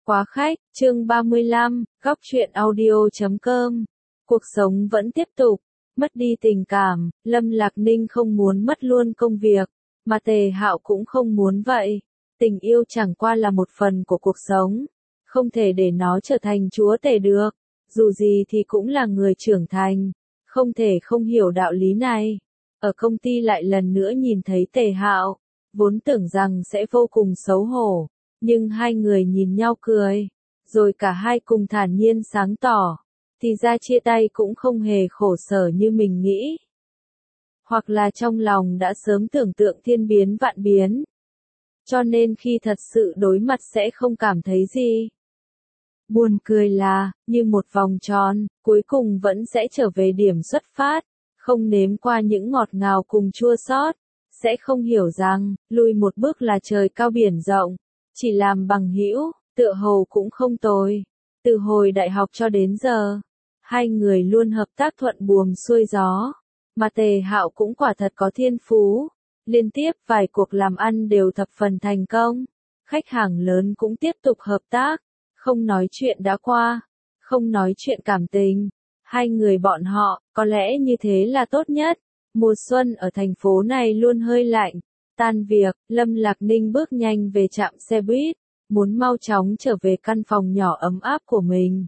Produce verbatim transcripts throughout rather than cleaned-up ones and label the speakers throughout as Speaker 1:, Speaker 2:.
Speaker 1: Quá khách, chương ba mươi lăm, góc truyện audio chấm com. Cuộc sống vẫn tiếp tục, mất đi tình cảm, Lâm Lạc Ninh không muốn mất luôn công việc, mà Tề Hạo cũng không muốn vậy. Tình yêu chẳng qua là một phần của cuộc sống, không thể để nó trở thành chúa tể được, dù gì thì cũng là người trưởng thành, không thể không hiểu đạo lý này. Ở công ty lại lần nữa nhìn thấy Tề Hạo, vốn tưởng rằng sẽ vô cùng xấu hổ. Nhưng hai người nhìn nhau cười, rồi cả hai cùng thản nhiên sáng tỏ, thì ra chia tay cũng không hề khổ sở như mình nghĩ. Hoặc là trong lòng đã sớm tưởng tượng thiên biến vạn biến. Cho nên khi thật sự đối mặt sẽ không cảm thấy gì. Buồn cười là, như một vòng tròn, cuối cùng vẫn sẽ trở về điểm xuất phát, không nếm qua những ngọt ngào cùng chua xót, sẽ không hiểu rằng, lùi một bước là trời cao biển rộng. Chỉ làm bằng hữu, tựa hồ cũng không tồi. Từ hồi đại học cho đến giờ, hai người luôn hợp tác thuận buồm xuôi gió. Mà Tề Hạo cũng quả thật có thiên phú. Liên tiếp vài cuộc làm ăn đều thập phần thành công. Khách hàng lớn cũng tiếp tục hợp tác. Không nói chuyện đã qua, không nói chuyện cảm tình. Hai người bọn họ, có lẽ như thế là tốt nhất. Mùa xuân ở thành phố này luôn hơi lạnh. Tan việc, Lâm Lạc Ninh bước nhanh về trạm xe buýt, muốn mau chóng trở về căn phòng nhỏ ấm áp của mình.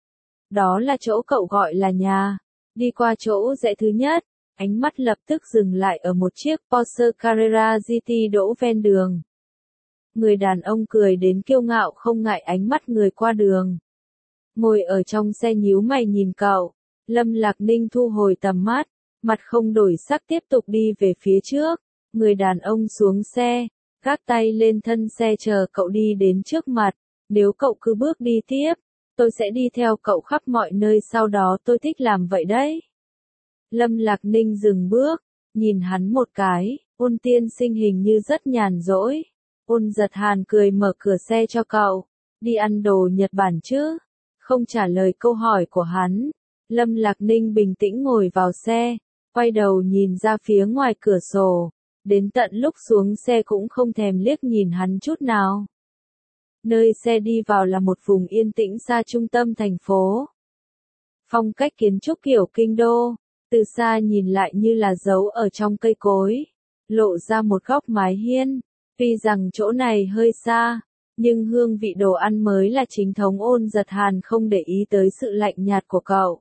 Speaker 1: Đó là chỗ cậu gọi là nhà. Đi qua chỗ rẽ thứ nhất, ánh mắt lập tức dừng lại ở một chiếc Porsche Carrera giê tê đỗ ven đường. Người đàn ông cười đến kiêu ngạo không ngại ánh mắt người qua đường. Ngồi ở trong xe nhíu mày nhìn cậu, Lâm Lạc Ninh thu hồi tầm mắt, mặt không đổi sắc tiếp tục đi về phía trước. Người đàn ông xuống xe, gác tay lên thân xe chờ cậu đi đến trước mặt. Nếu cậu cứ bước đi tiếp, tôi sẽ đi theo cậu khắp mọi nơi, sau đó tôi thích làm vậy đấy. Lâm Lạc Ninh dừng bước, nhìn hắn một cái, Ôn tiên sinh hình như rất nhàn rỗi. Ôn Giật Hàn cười mở cửa xe cho cậu, đi ăn đồ Nhật Bản chứ? Không trả lời câu hỏi của hắn, Lâm Lạc Ninh bình tĩnh ngồi vào xe, quay đầu nhìn ra phía ngoài cửa sổ. Đến tận lúc xuống xe cũng không thèm liếc nhìn hắn chút nào. Nơi xe đi vào là một vùng yên tĩnh xa trung tâm thành phố. Phong cách kiến trúc kiểu kinh đô, từ xa nhìn lại như là giấu ở trong cây cối, lộ ra một góc mái hiên. Tuy rằng chỗ này hơi xa, nhưng hương vị đồ ăn mới là chính thống. Ôn Giật Hàn không để ý tới sự lạnh nhạt của cậu.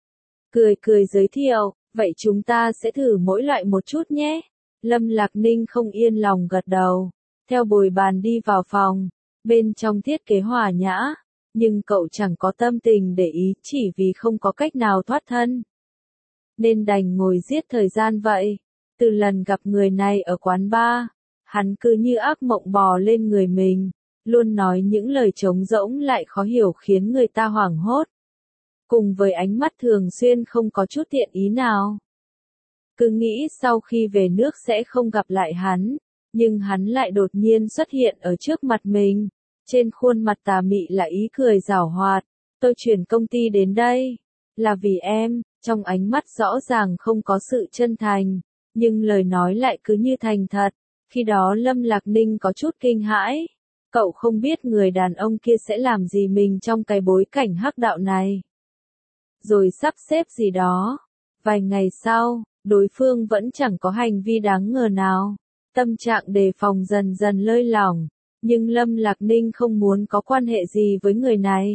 Speaker 1: Cười cười giới thiệu, vậy chúng ta sẽ thử mỗi loại một chút nhé. Lâm Lạc Ninh không yên lòng gật đầu, theo bồi bàn đi vào phòng, bên trong thiết kế hòa nhã, nhưng cậu chẳng có tâm tình để ý chỉ vì không có cách nào thoát thân. Nên đành ngồi giết thời gian vậy. Từ lần gặp người này ở quán bar, hắn cứ như ác mộng bò lên người mình, luôn nói những lời trống rỗng lại khó hiểu khiến người ta hoảng hốt. Cùng với ánh mắt thường xuyên không có chút thiện ý nào. Cứ nghĩ sau khi về nước sẽ không gặp lại hắn, nhưng hắn lại đột nhiên xuất hiện ở trước mặt mình. Trên khuôn mặt tà mị là ý cười giảo hoạt. Tôi chuyển công ty đến đây, là vì em. Trong ánh mắt rõ ràng không có sự chân thành, nhưng lời nói lại cứ như thành thật. Khi đó Lâm Lạc Ninh có chút kinh hãi. Cậu không biết người đàn ông kia sẽ làm gì mình trong cái bối cảnh hắc đạo này. Rồi sắp xếp gì đó. Vài ngày sau, đối phương vẫn chẳng có hành vi đáng ngờ nào. Tâm trạng đề phòng dần dần lơi lỏng, nhưng Lâm Lạc Ninh không muốn có quan hệ gì với người này.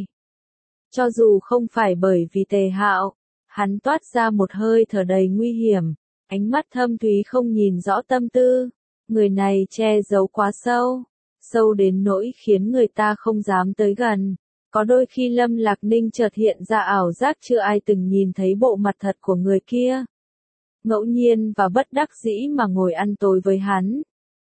Speaker 1: Cho dù không phải bởi vì Tề Hạo, hắn toát ra một hơi thở đầy nguy hiểm, ánh mắt thâm thúy không nhìn rõ tâm tư. Người này che giấu quá sâu, sâu đến nỗi khiến người ta không dám tới gần. Có đôi khi Lâm Lạc Ninh chợt hiện ra ảo giác chưa ai từng nhìn thấy bộ mặt thật của người kia. Ngẫu nhiên và bất đắc dĩ mà ngồi ăn tối với hắn.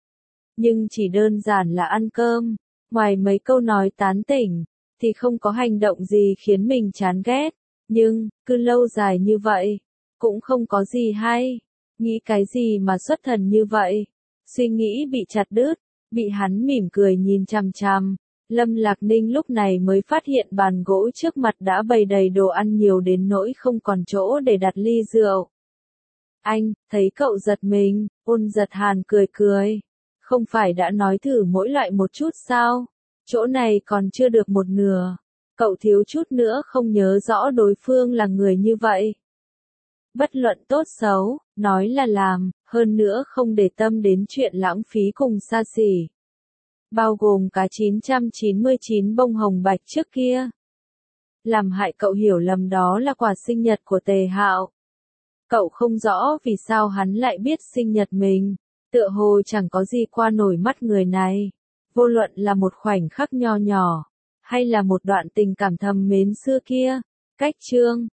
Speaker 1: Nhưng chỉ đơn giản là ăn cơm, ngoài mấy câu nói tán tỉnh, thì không có hành động gì khiến mình chán ghét. Nhưng, cứ lâu dài như vậy, cũng không có gì hay. Nghĩ cái gì mà xuất thần như vậy? Suy nghĩ bị chặt đứt, bị hắn mỉm cười nhìn chằm chằm. Lâm Lạc Ninh lúc này mới phát hiện bàn gỗ trước mặt đã bày đầy đồ ăn nhiều đến nỗi không còn chỗ để đặt ly rượu. Anh, thấy cậu giật mình, Ôn Giật Hàn cười cười. Không phải đã nói thử mỗi loại một chút sao? Chỗ này còn chưa được một nửa. Cậu thiếu chút nữa không nhớ rõ đối phương là người như vậy. Bất luận tốt xấu, nói là làm, hơn nữa không để tâm đến chuyện lãng phí cùng xa xỉ. Bao gồm cả chín trăm chín mươi chín bông hồng bạch trước kia. Làm hại cậu hiểu lầm đó là quà sinh nhật của Tề Hạo. Cậu không rõ vì sao hắn lại biết sinh nhật mình, tựa hồ chẳng có gì qua nổi mắt người này. Vô luận là một khoảnh khắc nho nhỏ, hay là một đoạn tình cảm thầm mến xưa kia. Cách chương